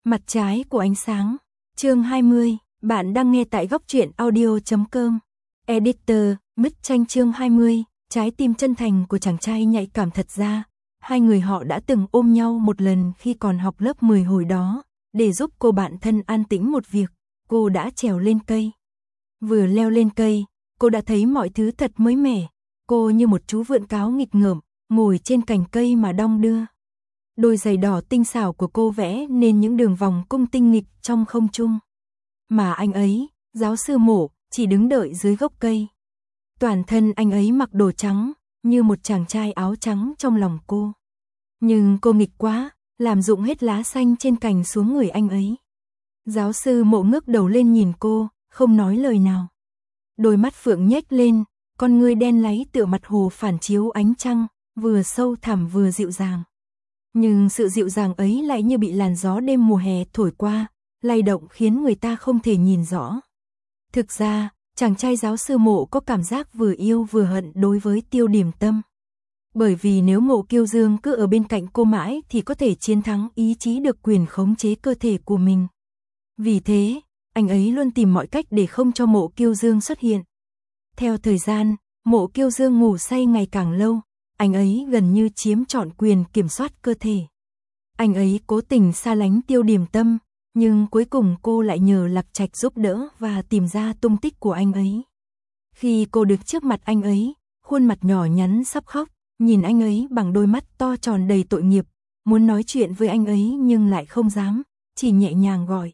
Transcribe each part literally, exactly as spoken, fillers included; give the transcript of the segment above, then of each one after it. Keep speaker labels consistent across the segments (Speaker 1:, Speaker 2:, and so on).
Speaker 1: Mặt trái của ánh sáng. Chương hai mươi, bạn đang nghe tại góc truyện audio chấm com. Editor, Mít Tranh chương hai mươi, trái tim chân thành của chàng trai nhạy cảm. Thật ra, hai người họ đã từng ôm nhau một lần khi còn học lớp mười hồi đó, để giúp cô bạn thân an tĩnh một việc, cô đã trèo lên cây. Vừa leo lên cây, cô đã thấy mọi thứ thật mới mẻ, cô như một chú vượn cáo nghịch ngợm, ngồi trên cành cây mà đong đưa. Đôi giày đỏ tinh xảo của cô vẽ nên những đường vòng cung tinh nghịch trong không trung. Mà anh ấy, giáo sư Mộ, chỉ đứng đợi dưới gốc cây. Toàn thân anh ấy mặc đồ trắng, như một chàng trai áo trắng trong lòng cô. Nhưng cô nghịch quá, làm rụng hết lá xanh trên cành xuống người anh ấy. Giáo sư Mộ ngước đầu lên nhìn cô, không nói lời nào. Đôi mắt phượng nhếch lên, con ngươi đen láy tựa mặt hồ phản chiếu ánh trăng, vừa sâu thẳm vừa dịu dàng. Nhưng sự dịu dàng ấy lại như bị làn gió đêm mùa hè thổi qua, lay động khiến người ta không thể nhìn rõ. Thực ra, chàng trai giáo sư Mộ có cảm giác vừa yêu vừa hận đối với Tiêu Điểm Tâm. Bởi vì nếu Mộ Kiêu Dương cứ ở bên cạnh cô mãi thì có thể chiến thắng ý chí được quyền khống chế cơ thể của mình. Vì thế, anh ấy luôn tìm mọi cách để không cho Mộ Kiêu Dương xuất hiện. Theo thời gian, Mộ Kiêu Dương ngủ say ngày càng lâu, anh ấy gần như chiếm trọn quyền kiểm soát cơ thể. Anh ấy cố tình xa lánh Tiêu Điểm Tâm, nhưng cuối cùng cô lại nhờ Lạc Trạch giúp đỡ và tìm ra tung tích của anh ấy. Khi cô đứng trước mặt anh ấy, khuôn mặt nhỏ nhắn sắp khóc, nhìn anh ấy bằng đôi mắt to tròn đầy tội nghiệp, muốn nói chuyện với anh ấy nhưng lại không dám, chỉ nhẹ nhàng gọi.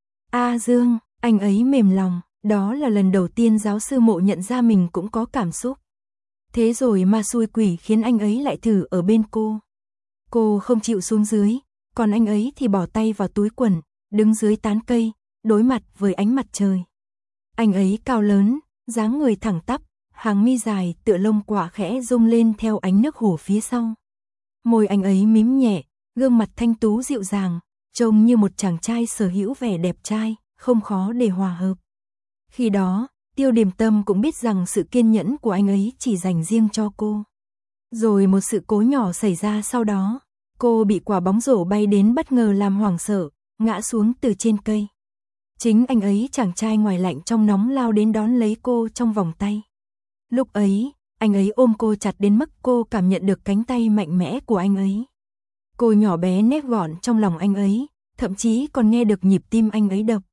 Speaker 1: A Dương, anh ấy mềm lòng, đó là lần đầu tiên giáo sư Mộ nhận ra mình cũng có cảm xúc. Thế rồi ma xui quỷ khiến anh ấy lại thử ở bên cô. Cô không chịu xuống dưới, còn anh ấy thì bỏ tay vào túi quần, đứng dưới tán cây, đối mặt với ánh mặt trời. Anh ấy cao lớn, dáng người thẳng tắp, hàng mi dài tựa lông quạ khẽ rung lên theo ánh nước hồ phía sau. Môi anh ấy mím nhẹ, gương mặt thanh tú dịu dàng, trông như một chàng trai sở hữu vẻ đẹp trai, không khó để hòa hợp. Khi đó, Tiêu Điểm Tâm cũng biết rằng sự kiên nhẫn của anh ấy chỉ dành riêng cho cô. Rồi một sự cố nhỏ xảy ra sau đó, cô bị quả bóng rổ bay đến bất ngờ làm hoảng sợ, ngã xuống từ trên cây. Chính anh ấy, chàng trai ngoài lạnh trong nóng, lao đến đón lấy cô trong vòng tay. Lúc ấy, anh ấy ôm cô chặt đến mức cô cảm nhận được cánh tay mạnh mẽ của anh ấy. Cô nhỏ bé nép gọn trong lòng anh ấy, thậm chí còn nghe được nhịp tim anh ấy đập.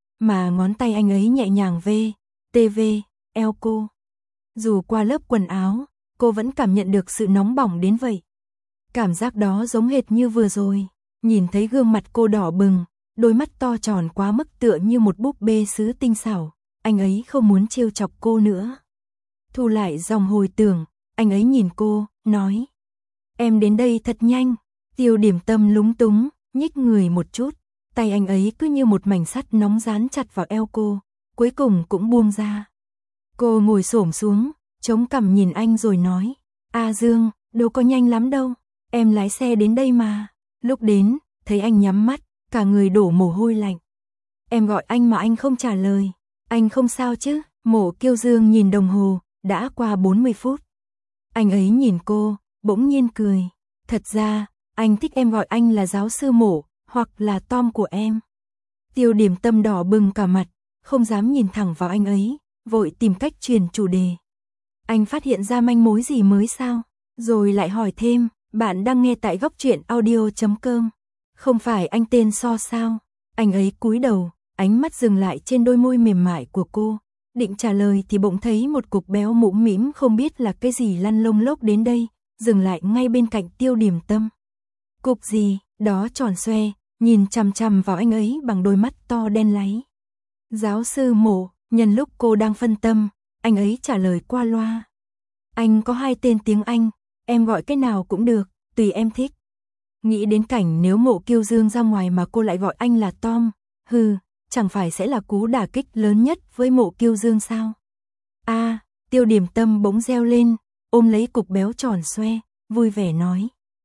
Speaker 1: Mà ngón tay anh ấy nhẹ nhàng vê, tê vê, eo cô. Dù qua lớp quần áo, cô vẫn cảm nhận được sự nóng bỏng đến vậy. Cảm giác đó giống hệt như vừa rồi, nhìn thấy gương mặt cô đỏ bừng, đôi mắt to tròn quá mức tựa như một búp bê sứ tinh xảo, anh ấy không muốn trêu chọc cô nữa. Thu lại dòng hồi tưởng, anh ấy nhìn cô, nói: "Em đến đây thật nhanh." Tiêu Điểm Tâm lúng túng, nhích người một chút, tay anh ấy cứ như một mảnh sắt nóng dán chặt vào eo cô, cuối cùng cũng buông ra. Cô ngồi xổm xuống, chống cằm nhìn anh rồi nói: "A Dương, đâu có nhanh lắm đâu, em lái xe đến đây mà." Lúc đến, thấy anh nhắm mắt, cả người đổ mồ hôi lạnh. "Em gọi anh mà anh không trả lời, anh không sao chứ?" Mộ Kiêu Dương nhìn đồng hồ, đã qua bốn mươi phút. Anh ấy nhìn cô, bỗng nhiên cười. "Thật ra, anh thích em gọi anh là giáo sư Mộ, hoặc là Tom của em." Tiêu Điểm Tâm đỏ bừng cả mặt, không dám nhìn thẳng vào anh ấy, vội tìm cách truyền chủ đề. "Anh phát hiện ra manh mối gì mới sao?" Rồi lại hỏi thêm: "Bạn đang nghe tại góc truyện audio chấm com. Không phải anh tên So sao?" Anh ấy cúi đầu, ánh mắt dừng lại trên đôi môi mềm mại của cô. Định trả lời thì bỗng thấy một cục béo mũm mĩm không biết là cái gì lăn lông lốc đến đây, dừng lại ngay bên cạnh Tiêu Điểm Tâm. Cục gì, đó tròn xoe, nhìn chằm chằm vào anh ấy bằng đôi mắt to đen láy. "Giáo sư Mộ." Nhân lúc cô đang phân tâm, anh ấy trả lời qua loa: "Anh có hai tên tiếng Anh, em gọi cái nào cũng được, tùy em thích." Nghĩ đến cảnh nếu Mộ Kiêu Dương ra ngoài mà cô lại gọi anh là Tom, hừ, chẳng phải sẽ là cú đả kích lớn nhất với Mộ Kiêu Dương sao? A, à, Tiêu Điểm Tâm bỗng reo lên, ôm lấy cục béo tròn xoe, vui vẻ nói: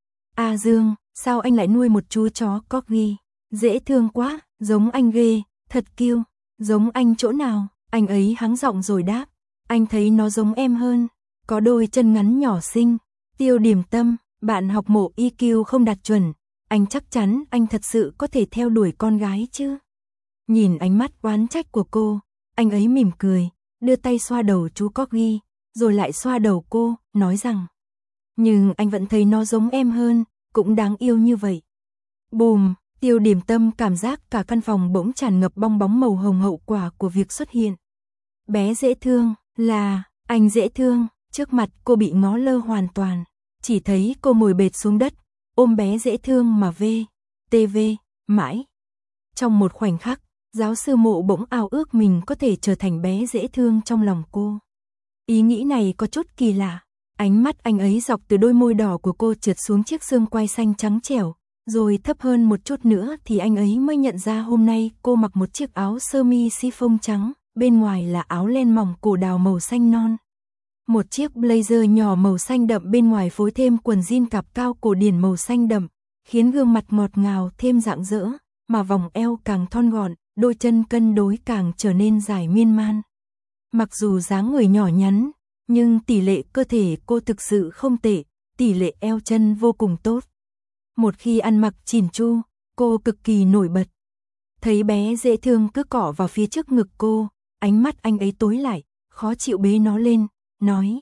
Speaker 1: "A Dương, sao anh lại nuôi một chú chó corgi? Dễ thương quá, giống anh ghê, thật kiêu." "Giống anh chỗ nào?" Anh ấy hắng giọng rồi đáp: "Anh thấy nó giống em hơn, có đôi chân ngắn nhỏ xinh." Tiêu Điểm Tâm, bạn học Mộ i kiu không đạt chuẩn, anh chắc chắn anh thật sự có thể theo đuổi con gái chứ? Nhìn ánh mắt oán trách của cô, anh ấy mỉm cười, đưa tay xoa đầu chú Corgi, rồi lại xoa đầu cô, nói rằng: nhưng anh vẫn thấy nó giống em hơn, cũng đáng yêu như vậy. Bùm, Tiêu Điểm Tâm cảm giác cả căn phòng bỗng tràn ngập bong bóng màu hồng hậu quả của việc xuất hiện. Bé dễ thương, là, anh dễ thương, trước mặt cô bị ngó lơ hoàn toàn, chỉ thấy cô ngồi bệt xuống đất, ôm bé dễ thương mà vê, tê vê, mãi. Trong một khoảnh khắc, giáo sư Mộ bỗng ao ước mình có thể trở thành bé dễ thương trong lòng cô. Ý nghĩ này có chút kỳ lạ, ánh mắt anh ấy dọc từ đôi môi đỏ của cô trượt xuống chiếc xương quai xanh trắng trẻo, rồi thấp hơn một chút nữa thì anh ấy mới nhận ra hôm nay cô mặc một chiếc áo sơ mi chiffon trắng, bên ngoài là áo len mỏng cổ đào màu xanh non. Một chiếc blazer nhỏ màu xanh đậm bên ngoài phối thêm quần jean cạp cao cổ điển màu xanh đậm, khiến gương mặt ngọt ngào thêm rạng rỡ, mà vòng eo càng thon gọn, đôi chân cân đối càng trở nên dài miên man. Mặc dù dáng người nhỏ nhắn, nhưng tỷ lệ cơ thể cô thực sự không tệ, tỷ lệ eo chân vô cùng tốt. Một khi ăn mặc chỉn chu, cô cực kỳ nổi bật. Thấy bé dễ thương cứ cọ vào phía trước ngực cô, ánh mắt anh ấy tối lại, khó chịu bế nó lên, nói: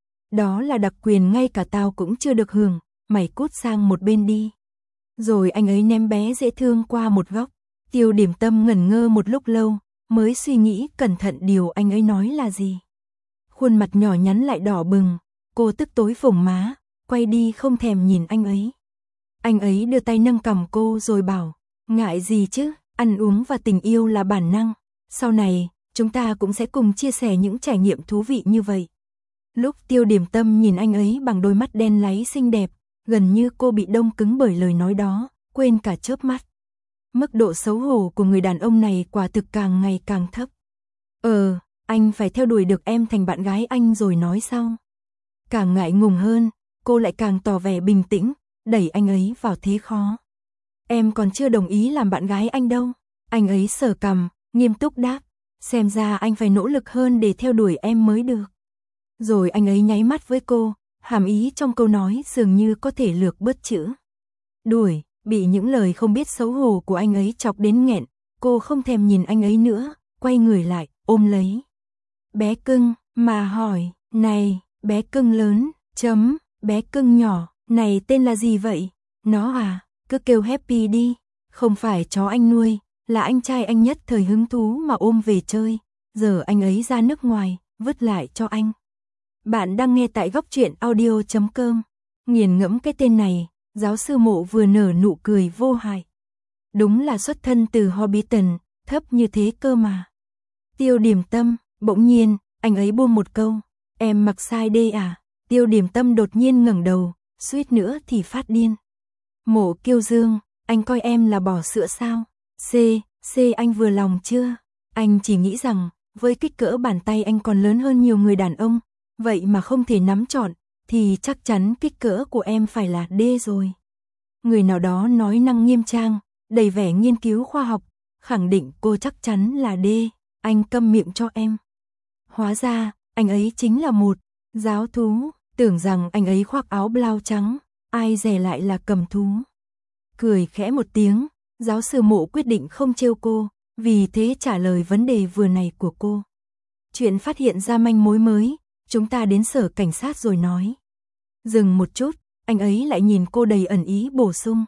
Speaker 1: đó là đặc quyền ngay cả tao cũng chưa được hưởng, mày cút sang một bên đi. Rồi anh ấy ném bé dễ thương qua một góc. Tiêu Điểm Tâm ngẩn ngơ một lúc lâu, mới suy nghĩ cẩn thận điều anh ấy nói là gì. Khuôn mặt nhỏ nhắn lại đỏ bừng, cô tức tối phồng má, quay đi không thèm nhìn anh ấy. Anh ấy đưa tay nâng cằm cô rồi bảo: ngại gì chứ, ăn uống và tình yêu là bản năng, sau này, chúng ta cũng sẽ cùng chia sẻ những trải nghiệm thú vị như vậy. Lúc Tiêu Điểm Tâm nhìn anh ấy bằng đôi mắt đen láy xinh đẹp, gần như cô bị đông cứng bởi lời nói đó, quên cả chớp mắt. Mức độ xấu hổ của người đàn ông này quả thực càng ngày càng thấp. Ờ, anh phải theo đuổi được em thành bạn gái anh rồi nói sau. Càng ngại ngùng hơn, cô lại càng tỏ vẻ bình tĩnh, đẩy anh ấy vào thế khó. Em còn chưa đồng ý làm bạn gái anh đâu. Anh ấy sờ cằm, nghiêm túc đáp: xem ra anh phải nỗ lực hơn để theo đuổi em mới được. Rồi anh ấy nháy mắt với cô, hàm ý trong câu nói dường như có thể lược bớt chữ đuổi. Bị những lời không biết xấu hổ của anh ấy chọc đến nghẹn, cô không thèm nhìn anh ấy nữa, quay người lại, ôm lấy bé cưng, mà hỏi: này, bé cưng lớn, chấm, bé cưng nhỏ, này tên là gì vậy? Nó à, cứ kêu Happy đi, không phải chó anh nuôi, là anh trai anh nhất thời hứng thú mà ôm về chơi, giờ anh ấy ra nước ngoài, vứt lại cho anh. Bạn đang nghe tại góc truyện audio chấm com. Nghiền ngẫm cái tên này, giáo sư Mộ vừa nở nụ cười vô hại. Đúng là xuất thân từ Hobbiton, thấp như thế cơ mà. Tiêu Điểm Tâm, bỗng nhiên, anh ấy buông một câu: em mặc sai đê à? Tiêu Điểm Tâm đột nhiên ngẩng đầu, suýt nữa thì phát điên. Mộ Kiêu Dương, anh coi em là bò sữa sao? C, C anh vừa lòng chưa? Anh chỉ nghĩ rằng, với kích cỡ bàn tay anh còn lớn hơn nhiều người đàn ông, vậy mà không thể nắm trọn, thì chắc chắn kích cỡ của em phải là D rồi. Người nào đó nói năng nghiêm trang, đầy vẻ nghiên cứu khoa học, khẳng định cô chắc chắn là D, anh câm miệng cho em. Hóa ra, anh ấy chính là một giáo thú, tưởng rằng anh ấy khoác áo blau trắng, ai dè lại là cầm thú. Cười khẽ một tiếng, giáo sư Mộ quyết định không trêu cô, vì thế trả lời vấn đề vừa này của cô. Chuyện phát hiện ra manh mối mới, chúng ta đến sở cảnh sát rồi nói. Dừng một chút, anh ấy lại nhìn cô đầy ẩn ý bổ sung: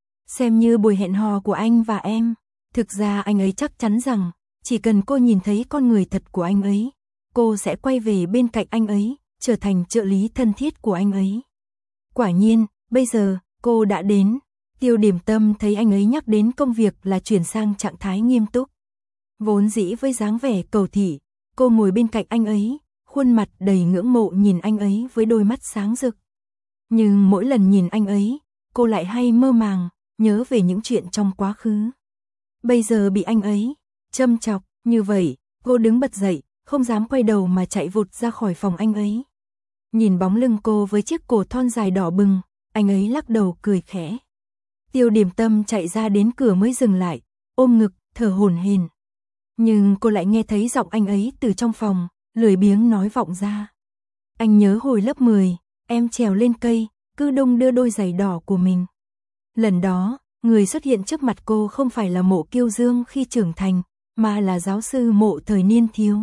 Speaker 1: xem như buổi hẹn hò của anh và em. Thực ra anh ấy chắc chắn rằng, chỉ cần cô nhìn thấy con người thật của anh ấy, cô sẽ quay về bên cạnh anh ấy, trở thành trợ lý thân thiết của anh ấy. Quả nhiên, bây giờ, cô đã đến. Tiêu Điểm Tâm thấy anh ấy nhắc đến công việc là chuyển sang trạng thái nghiêm túc. Vốn dĩ với dáng vẻ cầu thị, cô ngồi bên cạnh anh ấy, khuôn mặt đầy ngưỡng mộ nhìn anh ấy với đôi mắt sáng rực. Nhưng mỗi lần nhìn anh ấy, cô lại hay mơ màng, nhớ về những chuyện trong quá khứ. Bây giờ bị anh ấy châm chọc như vậy, cô đứng bật dậy, không dám quay đầu mà chạy vụt ra khỏi phòng anh ấy. Nhìn bóng lưng cô với chiếc cổ thon dài đỏ bừng, anh ấy lắc đầu cười khẽ. Tiêu Điểm Tâm chạy ra đến cửa mới dừng lại, ôm ngực, thở hổn hển. Nhưng cô lại nghe thấy giọng anh ấy từ trong phòng, lười biếng nói vọng ra. Anh nhớ hồi lớp mười, em trèo lên cây, cứ đung đưa đôi giày đỏ của mình Lần đó, người xuất hiện trước mặt cô không phải là Mộ Kiêu Dương khi trưởng thành, mà là giáo sư Mộ thời niên thiếu.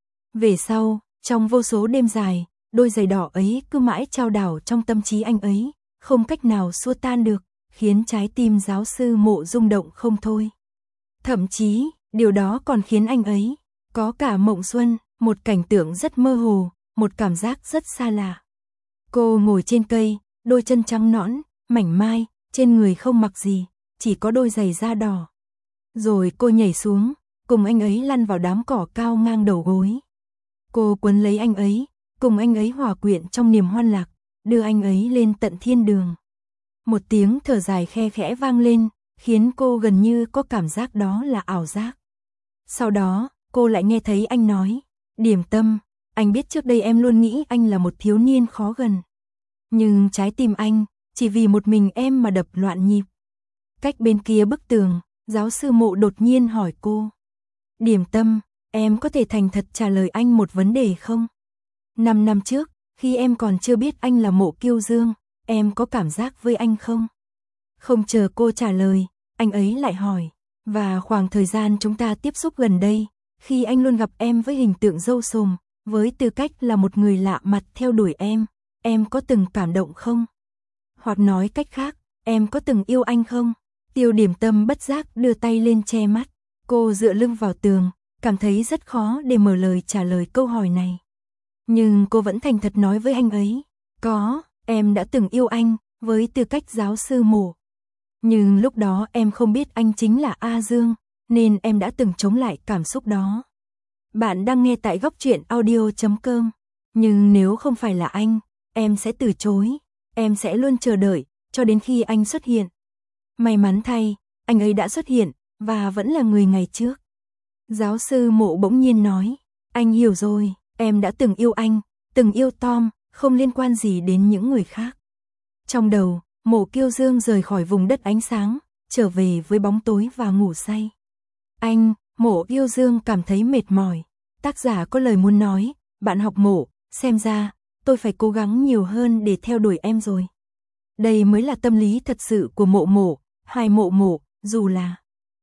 Speaker 1: Về sau, trong vô số đêm dài, đôi giày đỏ ấy cứ mãi trao đảo trong tâm trí anh ấy, không cách nào xua tan được, khiến trái tim giáo sư Mộ rung động không thôi. Thậm chí, điều đó còn khiến anh ấy có cả mộng xuân, một cảnh tượng rất mơ hồ, một cảm giác rất xa lạ. Cô ngồi trên cây, đôi chân trắng nõn, mảnh mai, trên người không mặc gì, chỉ có đôi giày da đỏ. Rồi cô nhảy xuống, cùng anh ấy lăn vào đám cỏ cao ngang đầu gối. Cô quấn lấy anh ấy, cùng anh ấy hòa quyện trong niềm hoan lạc, đưa anh ấy lên tận thiên đường. Một tiếng thở dài khe khẽ vang lên, khiến cô gần như có cảm giác đó là ảo giác. Sau đó, cô lại nghe thấy anh nói, Điểm Tâm, anh biết trước đây em luôn nghĩ anh là một thiếu niên khó gần. Nhưng trái tim anh, chỉ vì một mình em mà đập loạn nhịp. Cách bên kia bức tường, giáo sư Mộ đột nhiên hỏi cô. Điểm Tâm, em có thể thành thật trả lời anh một vấn đề không? Năm năm trước, khi em còn chưa biết anh là Mộ Kiêu Dương, em có cảm giác với anh không? Không chờ cô trả lời, anh ấy lại hỏi. Và khoảng thời gian chúng ta tiếp xúc gần đây, khi anh luôn gặp em với hình tượng râu sồm, với tư cách là một người lạ mặt theo đuổi em, em có từng cảm động không? Hoặc nói cách khác, em có từng yêu anh không? Tiêu Điểm Tâm bất giác đưa tay lên che mắt. Cô dựa lưng vào tường, cảm thấy rất khó để mở lời trả lời câu hỏi này. Nhưng cô vẫn thành thật nói với anh ấy. Có, em đã từng yêu anh, với tư cách giáo sư Mộ. Nhưng lúc đó em không biết anh chính là A Dương, nên em đã từng chống lại cảm xúc đó. Bạn đang nghe tại góc truyện audio chấm com. Nhưng nếu không phải là anh, em sẽ từ chối. Em sẽ luôn chờ đợi, cho đến khi anh xuất hiện. May mắn thay, anh ấy đã xuất hiện, và vẫn là người ngày trước. Giáo sư Mộ bỗng nhiên nói, anh hiểu rồi, em đã từng yêu anh, từng yêu Tom, không liên quan gì đến những người khác. Trong đầu, Mộ Kiêu Dương rời khỏi vùng đất ánh sáng, trở về với bóng tối và ngủ say. Anh, Mộ Kiêu Dương cảm thấy mệt mỏi. Tác giả có lời muốn nói, bạn học Mộ, xem ra, tôi phải cố gắng nhiều hơn để theo đuổi em rồi. Đây mới là tâm lý thật sự của Mộ Mộ, hay Mộ Mộ, dù là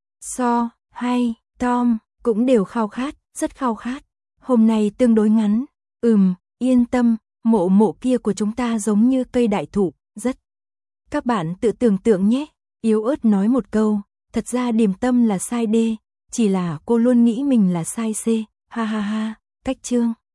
Speaker 1: So, hay, Tom, cũng đều khao khát, rất khao khát. Hôm nay tương đối ngắn, ừm, yên tâm, Mộ Mộ kia của chúng ta giống như cây đại thụ, rất. Các bạn tự tưởng tượng nhé, yếu ớt nói một câu, thật ra Điểm Tâm là sai D, chỉ là cô luôn nghĩ mình là sai C, ha ha ha, cách chương.